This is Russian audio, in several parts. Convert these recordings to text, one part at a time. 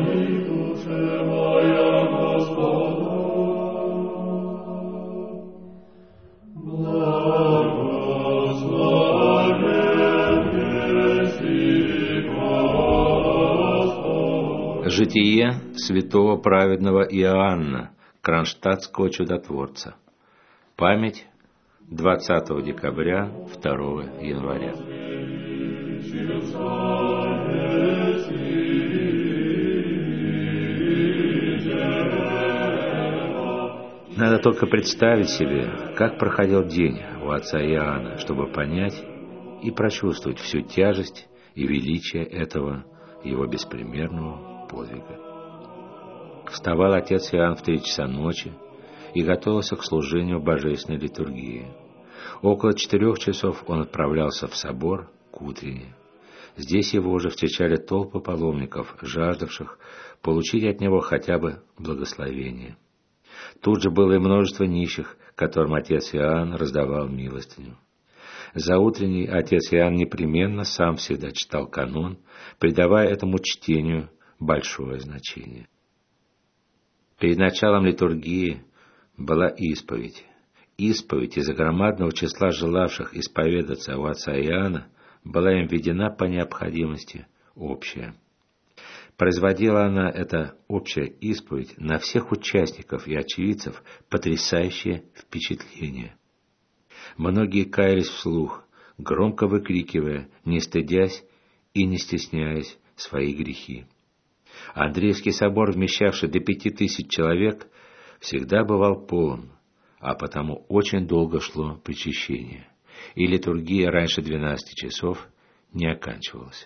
Житие святого праведного Иоанна, кронштадтского чудотворца. Память 20 декабря, 2 января. Надо только представить себе, как проходил день у отца Иоанна, чтобы понять и прочувствовать всю тяжесть и величие этого его беспримерного подвига. Вставал отец Иоанн в 3 часа ночи и готовился к служению божественной литургии. Около 4 часов он отправлялся в собор к утренне. Здесь его уже встречали толпы паломников, жаждавших получить от него хотя бы благословение. Тут же было и множество нищих, которым отец Иоанн раздавал милостыню. За утренней отец Иоанн непременно сам всегда читал канон, придавая этому чтению большое значение. Перед началом литургии была исповедь. Исповедь из-за громадного числа желавших исповедаться у отца Иоанна была им введена по необходимости общая. Производила она, эта общая исповедь, на всех участников и очевидцев потрясающее впечатление. Многие каялись вслух, громко выкрикивая, не стыдясь и не стесняясь свои грехи. Андреевский собор, вмещавший до 5000 человек, всегда бывал полон, а потому очень долго шло причащение, и литургия раньше 12 часов не оканчивалась.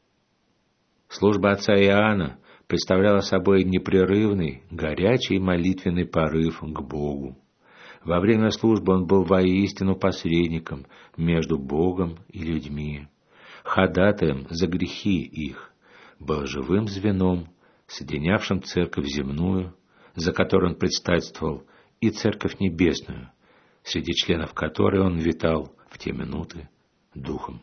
Служба отца Иоанна представляла собой непрерывный, горячий молитвенный порыв к Богу. Во время службы он был воистину посредником между Богом и людьми, ходатаем за грехи их, был живым звеном, соединявшим церковь земную, за которой он предстательствовал, и церковь небесную, среди членов которой он витал в те минуты духом.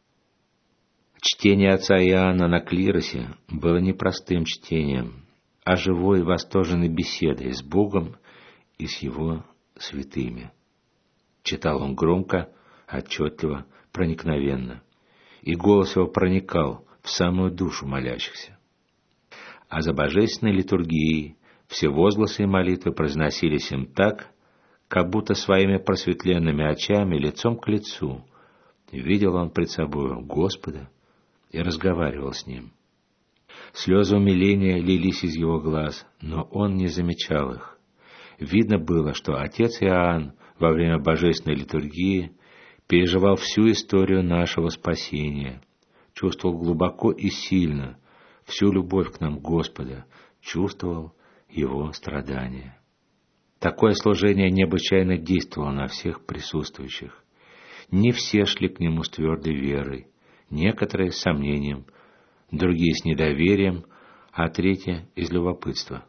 Чтение отца Иоанна на клиросе было не простым чтением, а живой восторженной беседой с Богом и с Его святыми. Читал он громко, отчетливо, проникновенно, и голос его проникал в самую душу молящихся. А за божественной литургией все возгласы и молитвы произносились им так, как будто своими просветленными очами, лицом к лицу, видел он пред собою Господа и разговаривал с Ним. Слезы умиления лились из его глаз, но он не замечал их. Видно было, что отец Иоанн во время божественной литургии переживал всю историю нашего спасения, чувствовал глубоко и сильно всю любовь к нам Господа, чувствовал Его страдания. Такое служение необычайно действовало на всех присутствующих. Не все шли к Нему с твердой верой, некоторые с сомнением, другие с недоверием, а третьи из любопытства.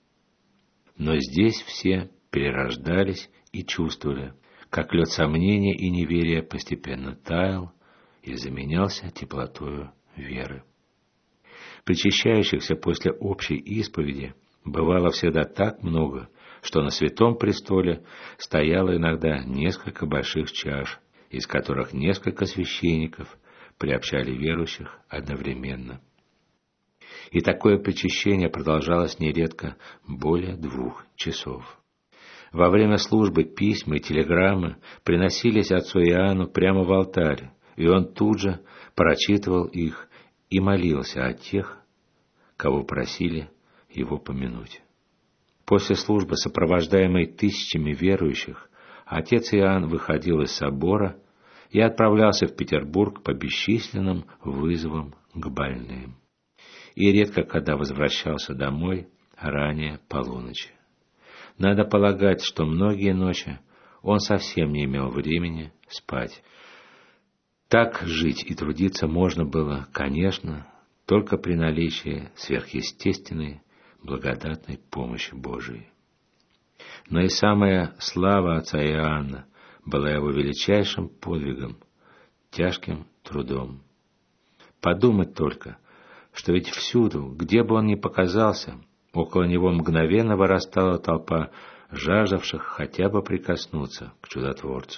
Но здесь все перерождались и чувствовали, как лед сомнения и неверия постепенно таял и заменялся теплотою веры. Причащающихся после общей исповеди бывало всегда так много, что на святом престоле стояло иногда несколько больших чаш, из которых несколько священников приобщали верующих одновременно. И такое причащение продолжалось нередко более 2 часов. Во время службы письма и телеграммы приносились отцу Иоанну прямо в алтарь, и он тут же прочитывал их и молился о тех, кого просили его помянуть. После службы, сопровождаемой тысячами верующих, отец Иоанн выходил из собора и отправлялся в Петербург по бесчисленным вызовам к больным. И редко когда возвращался домой ранее полуночи. Надо полагать, что многие ночи он совсем не имел времени спать. Так жить и трудиться можно было, конечно, только при наличии сверхъестественной, благодатной помощи Божией. Но и самая слава отца Иоанна была его величайшим подвигом, тяжким трудом. Подумать только, что ведь всюду, где бы он ни показался, около него мгновенно вырастала толпа жаждавших хотя бы прикоснуться к чудотворцу.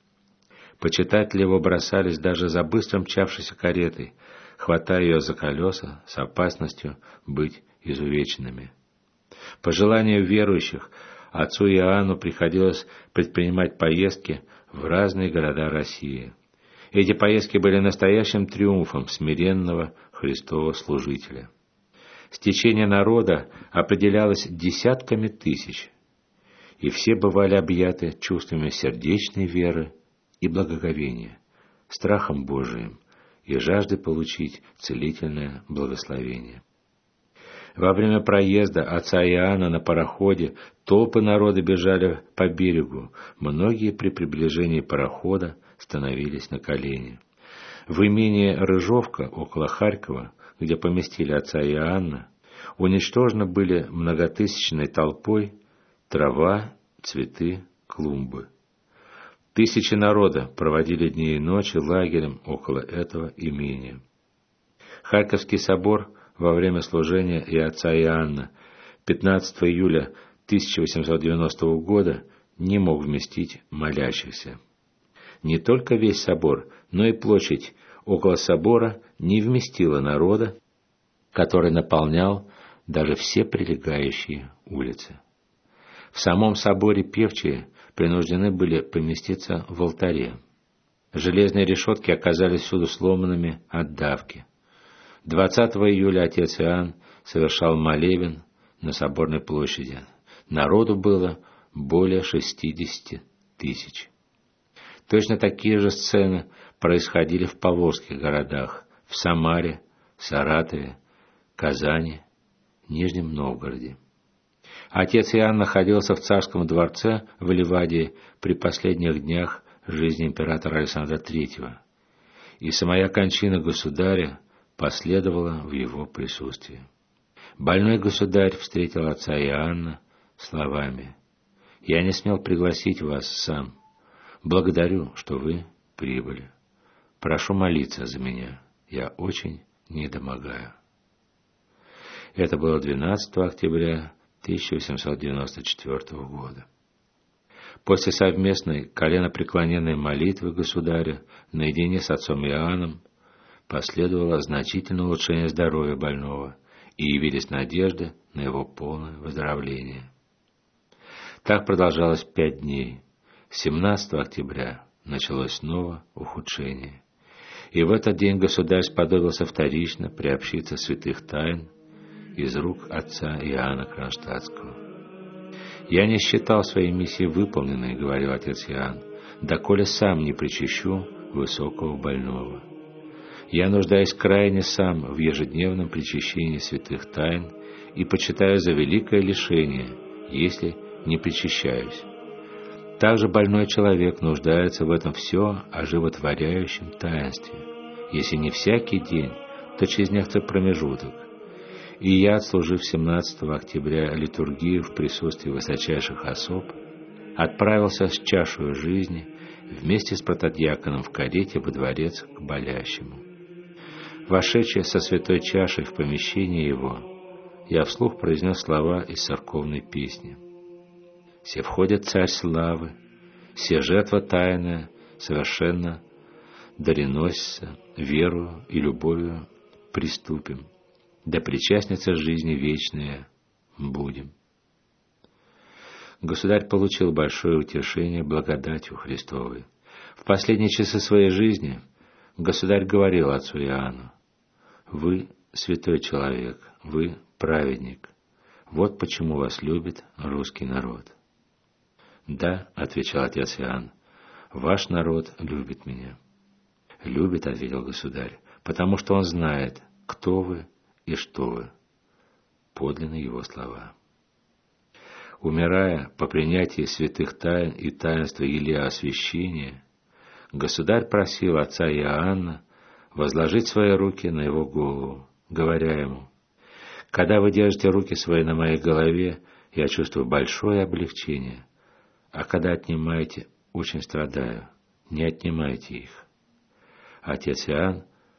Почитатели его бросались даже за быстро мчавшейся каретой, хватая ее за колеса с опасностью быть изувеченными. По желанию верующих, отцу Иоанну приходилось предпринимать поездки в разные города России. Эти поездки были настоящим триумфом смиренного Христова служителя. Стечение народа определялось десятками тысяч, и все бывали объяты чувствами сердечной веры и благоговения, страхом Божиим и жаждой получить целительное благословение. Во время проезда отца Иоанна на пароходе толпы народа бежали по берегу, многие при приближении парохода становились на колени. В имении Рыжовка около Харькова, где поместили отца Иоанна, уничтожены были многотысячной толпой трава, цветы, клумбы. Тысячи народа проводили дни и ночи лагерем около этого имения. Харьковский собор во время служения и отца Иоанна 15 июля 1890 года не мог вместить молящихся. Не только весь собор, но и площадь около собора не вместила народа, который наполнял даже все прилегающие улицы. В самом соборе певчие принуждены были поместиться в алтаре. Железные решетки оказались всюду сломанными от давки. 20 июля отец Иоанн совершал молебен на соборной площади. Народу было более 60 тысяч. Точно такие же сцены происходили в поволжских городах, в Самаре, Саратове, Казани, Нижнем Новгороде. Отец Иоанн находился в царском дворце в Ливадии при последних днях жизни императора Александра III, и самая кончина государя последовала в его присутствии. Больной государь встретил отца Иоанна словами: «Я не смел пригласить вас сам. Благодарю, что вы прибыли. Прошу молиться за меня. Я очень недомогаю». Это было 12 октября 1894 года. После совместной коленопреклоненной молитвы государя наедине с отцом Иоанном последовало значительное улучшение здоровья больного, и явились надежды на его полное выздоровление. Так продолжалось 5 дней. 17 октября началось снова ухудшение. И в этот день государь сподобился вторично приобщиться святых тайн из рук отца Иоанна Кронштадтского. «Я не считал своей миссии выполненной, — говорил отец Иоанн, — доколе сам не причащу высокого больного. Я нуждаюсь крайне сам в ежедневном причащении святых тайн и почитаю за великое лишение, если не причащаюсь. Также больной человек нуждается в этом все оживотворяющем таинстве, если не всякий день, то через некоторый промежуток. И я, отслужив 17 октября литургию в присутствии высочайших особ, отправился с чашей жизни вместе с протодиаконом в карете во дворец к болящему. Вошедший со святой чашей в помещение его, я вслух произнес слова из церковной песни: «Се входит царь славы, се жертва тайная, совершенно дареносится, верою и любовью приступим, да причастница жизни вечная будем». Государь получил большое утешение благодатью Христовой. В последние часы своей жизни государь говорил отцу Иоанну: «Вы святой человек, вы праведник. Вот почему вас любит русский народ». «Да, — отвечал отец Иоанн, — ваш народ любит меня». «Любит, — ответил государь, — потому что он знает, кто вы и что вы». Подлинны его слова. Умирая по принятии святых тайн и таинства елеосвящения, государь просил отца Иоанна возложить свои руки на его голову, говоря ему: «Когда вы держите руки свои на моей голове, я чувствую большое облегчение, а когда отнимаете, очень страдаю. Не отнимайте их». Отец Иоанн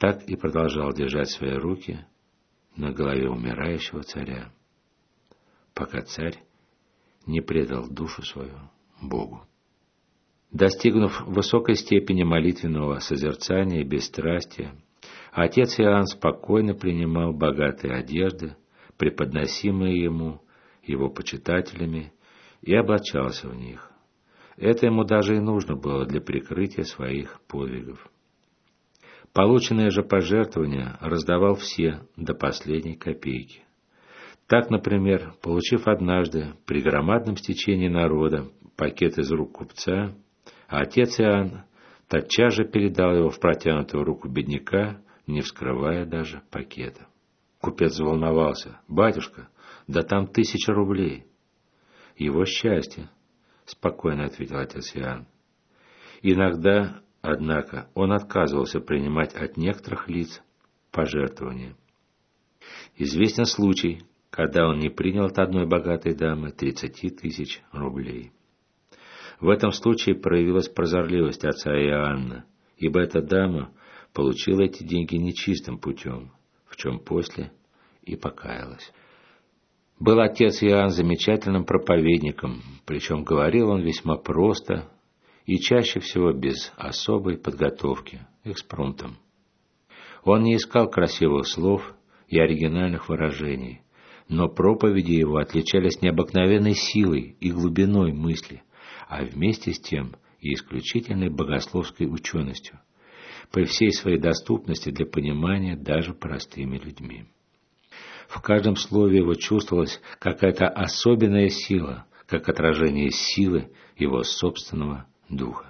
так и продолжал держать свои руки на голове умирающего царя, пока царь не предал душу свою Богу. Достигнув высокой степени молитвенного созерцания и бесстрастия, отец Иоанн спокойно принимал богатые одежды, преподносимые ему его почитателями, и облачался в них. Это ему даже и нужно было для прикрытия своих подвигов. Полученные же пожертвования раздавал все до последней копейки. Так, например, получив однажды при громадном стечении народа пакет из рук купца, отец Иоанн тотчас же передал его в протянутую руку бедняка, не вскрывая даже пакета. Купец заволновался. «Батюшка, да там 1000 рублей!» «Его счастье», — спокойно ответил отец Иоанн. Иногда, однако, он отказывался принимать от некоторых лиц пожертвования. Известен случай, когда он не принял от одной богатой дамы 30 000 рублей. В этом случае проявилась прозорливость отца Иоанна, ибо эта дама получила эти деньги нечистым путем, в чем после и покаялась. Был отец Иоанн замечательным проповедником, причем говорил он весьма просто и чаще всего без особой подготовки, экспромтом. Он не искал красивых слов и оригинальных выражений, но проповеди его отличались необыкновенной силой и глубиной мысли, а вместе с тем и исключительной богословской ученостью, при всей своей доступности для понимания даже простыми людьми. В каждом слове его чувствовалась какая-то особенная сила, как отражение силы его собственного духа.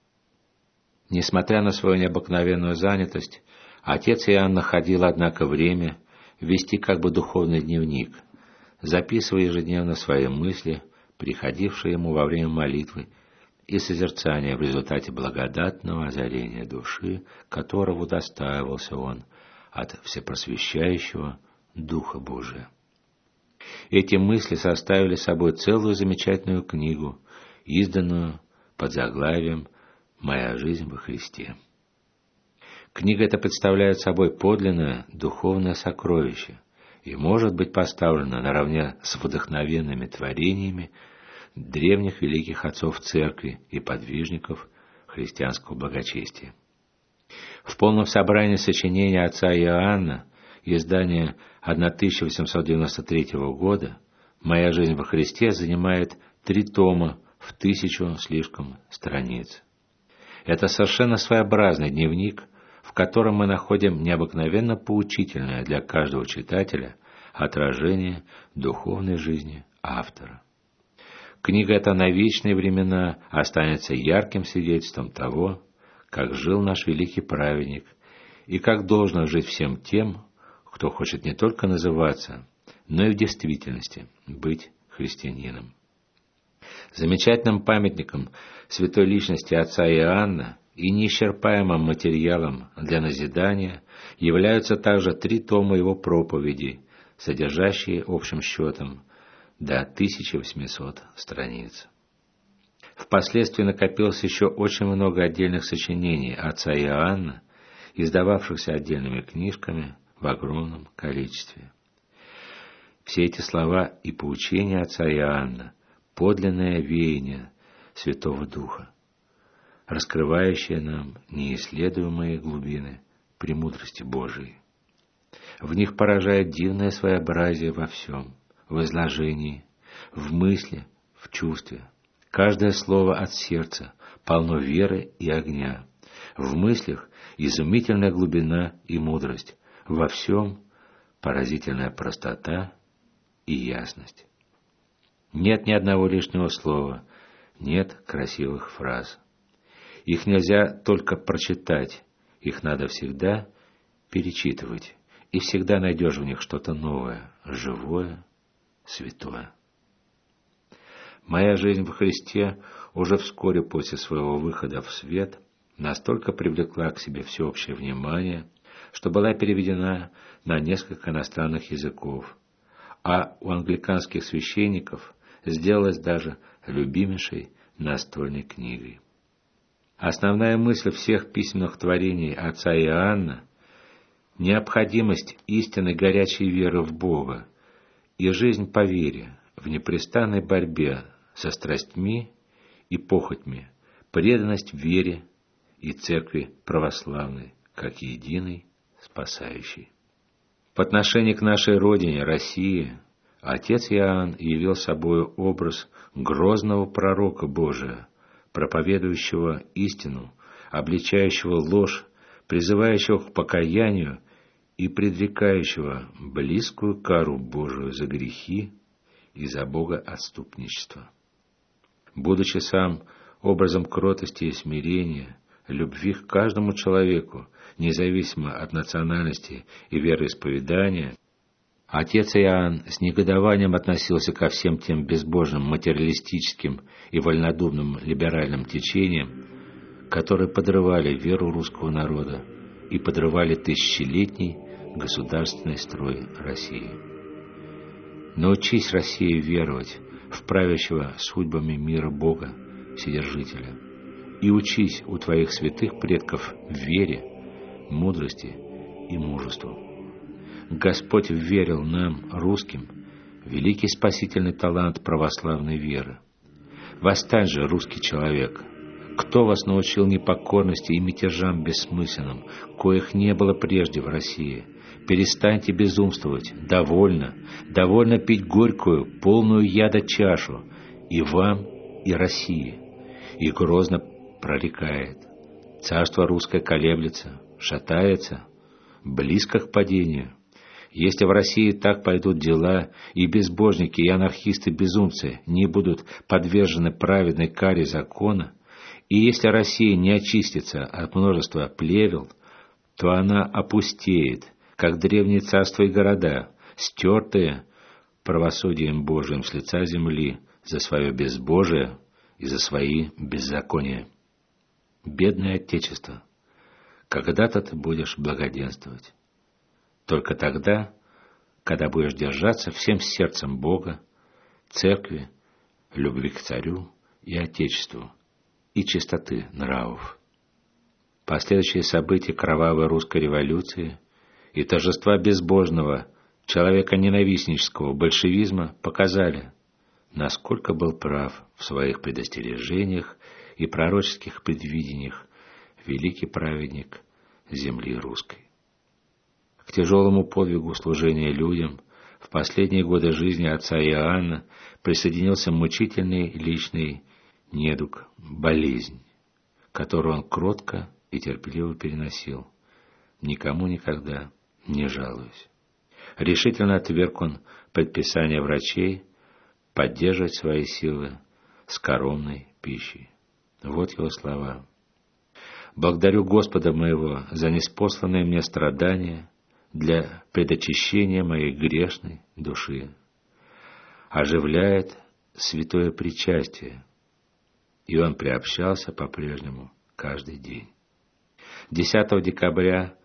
Несмотря на свою необыкновенную занятость, отец Иоанн находил, однако, время вести как бы духовный дневник, записывая ежедневно свои мысли, приходившие ему во время молитвы и созерцания в результате благодатного озарения души, которого удостаивался он от всепросвещающего Духа Божия. Эти мысли составили собой целую замечательную книгу, изданную под заглавием «Моя жизнь во Христе». Книга эта представляет собой подлинное духовное сокровище и может быть поставлена наравне с вдохновенными творениями древних великих отцов Церкви и подвижников христианского благочестия. В полном собрании сочинения отца Иоанна, издание 1893 года, «Моя жизнь во Христе» занимает 3 тома в 1000 с лишком страниц. Это совершенно своеобразный дневник, в котором мы находим необыкновенно поучительное для каждого читателя отражение духовной жизни автора. Книга эта на вечные времена останется ярким свидетельством того, как жил наш великий праведник и как должно жить всем тем, кто хочет не только называться, но и в действительности быть христианином. Замечательным памятником святой личности отца Иоанна и неисчерпаемым материалом для назидания являются также 3 тома его проповедей, содержащие общим счетом до 1800 страниц. Впоследствии накопилось еще очень много отдельных сочинений отца Иоанна, издававшихся отдельными книжками в огромном количестве. Все эти слова и поучения отца Иоанна – подлинное веяние Святого Духа, раскрывающее нам неисследуемые глубины премудрости Божией. В них поражает дивное своеобразие во всем, в изложении, в мысли, в чувстве. Каждое слово от сердца полно веры и огня. В мыслях изумительная глубина и мудрость. Во всем поразительная простота и ясность. Нет ни одного лишнего слова, нет красивых фраз. Их нельзя только прочитать, их надо всегда перечитывать, и всегда найдешь в них что-то новое, живое, святое. Моя жизнь во Христе уже вскоре после своего выхода в свет настолько привлекла к себе всеобщее внимание, что была переведена на несколько иностранных языков, а у англиканских священников сделалась даже любимейшей настольной книгой. Основная мысль всех письменных творений отца Иоанна необходимость истинной горячей веры в Бога и жизнь по вере в непрестанной борьбе со страстьми и похотьми, преданность вере и Церкви Православной, как единой спасающей. В отношении к нашей Родине, России, отец Иоанн явил собою образ грозного пророка Божия, проповедующего истину, обличающего ложь, призывающего к покаянию и предрекающего близкую кару Божию за грехи и за богоотступничество. Будучи сам образом кротости и смирения, любви к каждому человеку, независимо от национальности и вероисповедания, отец Иоанн с негодованием относился ко всем тем безбожным, материалистическим и вольнодумным либеральным течениям, которые подрывали веру русского народа и подрывали тысячелетний государственный строй России. Научись, Россия, веровать в правящего судьбами мира Бога, Вседержителя, и учись у твоих святых предков вере, мудрости и мужеству. Господь вверил нам, русским, великий спасительный талант православной веры. Восстань же, русский человек! Кто вас научил непокорности и мятежам бессмысленным, коих не было прежде в России? Перестаньте безумствовать, довольно, довольно пить горькую, полную яда чашу, и вам, и России. И грозно прорекает: царство русское колеблется, шатается, близко к падению. Если в России так пойдут дела, и безбожники, и анархисты-безумцы не будут подвержены праведной каре закона, и если Россия не очистится от множества плевел, то она опустеет, как древние царства и города, стертые правосудием Божиим с лица земли за свое безбожие и за свои беззакония. Бедное Отечество, когда-то ты будешь благоденствовать. Только тогда, когда будешь держаться всем сердцем Бога, Церкви, любви к Царю и Отечеству и чистоты нравов. Последующие события кровавой русской революции и торжества безбожного, человеконенавистнического большевизма показали, насколько был прав в своих предостережениях и пророческих предвидениях великий праведник земли русской. К тяжелому подвигу служения людям в последние годы жизни отца Иоанна присоединился мучительный личный недуг, болезнь, которую он кротко и терпеливо переносил, никому никогда не жалуясь. Решительно отверг он предписание врачей поддерживать свои силы скоромной пищей. Вот его слова: «Благодарю Господа моего за ниспосланные мне страдания для предочищения моей грешной души. Оживляет святое причастие». И он приобщался по-прежнему каждый день. 10 декабря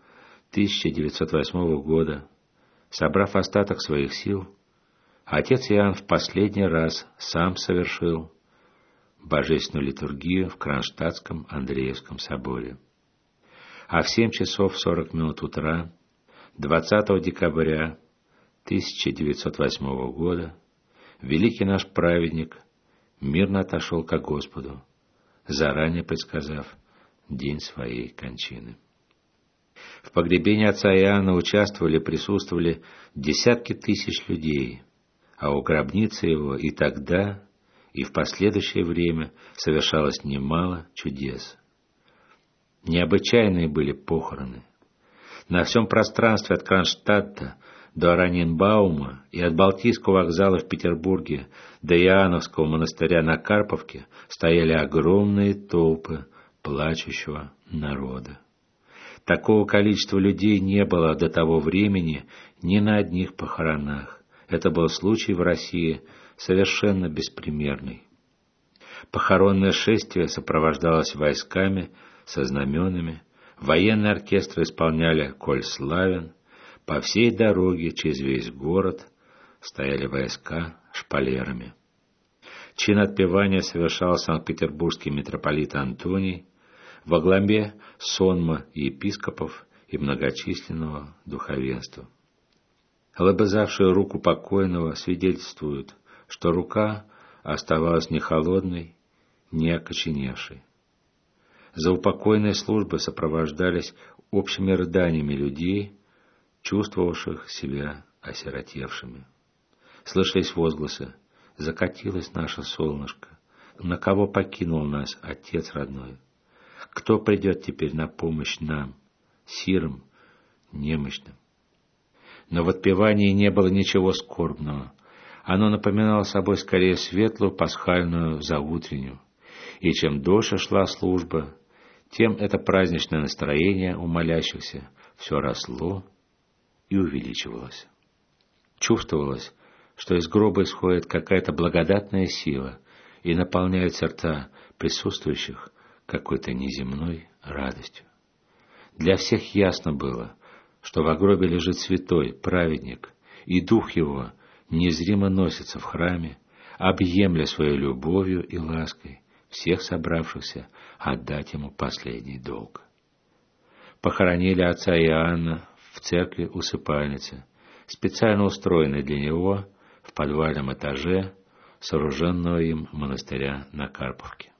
1908 года, собрав остаток своих сил, отец Иоанн в последний раз сам совершил божественную литургию в Кронштадтском Андреевском соборе. А в 7 часов 40 минут утра 20 декабря 1908 года великий наш праведник мирно отошел ко Господу, заранее предсказав день своей кончины. В погребении отца Иоанна участвовали, присутствовали десятки тысяч людей, а у гробницы его и тогда, и в последующее время совершалось немало чудес. Необычайные были похороны. На всем пространстве от Кронштадта до Ораниенбаума и от Балтийского вокзала в Петербурге до Иоанновского монастыря на Карповке стояли огромные толпы плачущего народа. Такого количества людей не было до того времени ни на одних похоронах. Это был случай в России совершенно беспримерный. Похоронное шествие сопровождалось войсками со знаменами, военные оркестры исполняли «Коль славен», по всей дороге через весь город стояли войска шпалерами. Чин отпевания совершал санкт-петербургский митрополит Антоний, во главе сонма епископов и многочисленного духовенства. Лобызавшие руку покойного свидетельствуют, что рука оставалась не холодной, не окоченевшей. Заупокойные службы сопровождались общими рыданиями людей, чувствовавших себя осиротевшими. Слышались возгласы: «Закатилось наше солнышко, на кого покинул нас Отец родной? Кто придет теперь на помощь нам, сирым, немощным?» Но в отпевании не было ничего скорбного. Оно напоминало собой скорее светлую пасхальную заутреннюю. И чем дольше шла служба, тем это праздничное настроение у молящихся все росло и увеличивалось. Чувствовалось, что из гроба исходит какая-то благодатная сила и наполняет сердца присутствующих какой-то неземной радостью. Для всех ясно было, что во гробе лежит святой, праведник, и дух его незримо носится в храме, объемля своей любовью и лаской всех собравшихся отдать ему последний долг. Похоронили отца Иоанна в церкви-усыпальнице, специально устроенной для него в подвальном этаже сооруженного им монастыря на Карповке.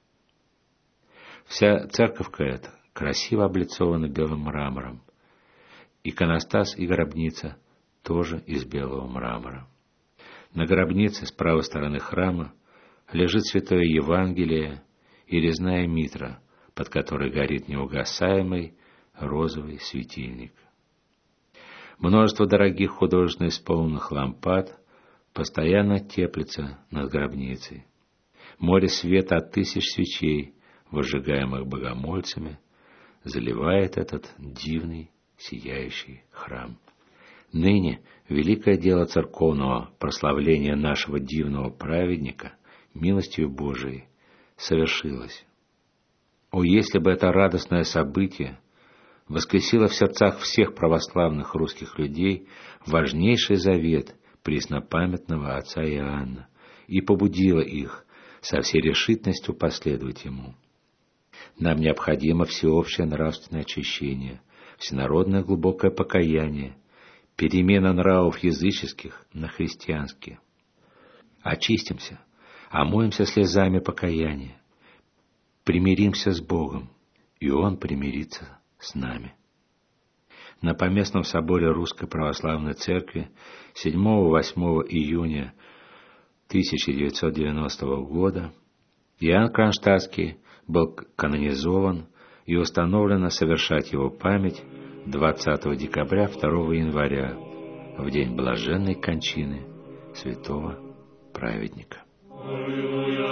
Вся церковка эта красиво облицована белым мрамором. Иконостас и гробница тоже из белого мрамора. На гробнице с правой стороны храма лежит святое Евангелие и резная митра, под которой горит неугасаемый розовый светильник. Множество дорогих художественно исполненных лампад постоянно теплится над гробницей. Море света от тысяч свечей, возжигаемых богомольцами, заливает этот дивный сияющий храм. Ныне великое дело церковного прославления нашего дивного праведника милостью Божией совершилось. О, если бы это радостное событие воскресило в сердцах всех православных русских людей важнейший завет преснопамятного отца Иоанна и побудило их со всей решительностью последовать ему. Нам необходимо всеобщее нравственное очищение, всенародное глубокое покаяние, перемена нравов языческих на христианские. Очистимся, омоемся слезами покаяния, примиримся с Богом, и Он примирится с нами. На Поместном соборе Русской Православной Церкви 7-8 июня 1990 года Иоанн Кронштадтский был канонизован и установлено совершать его память 20 декабря 2 января, в день блаженной кончины святого праведника.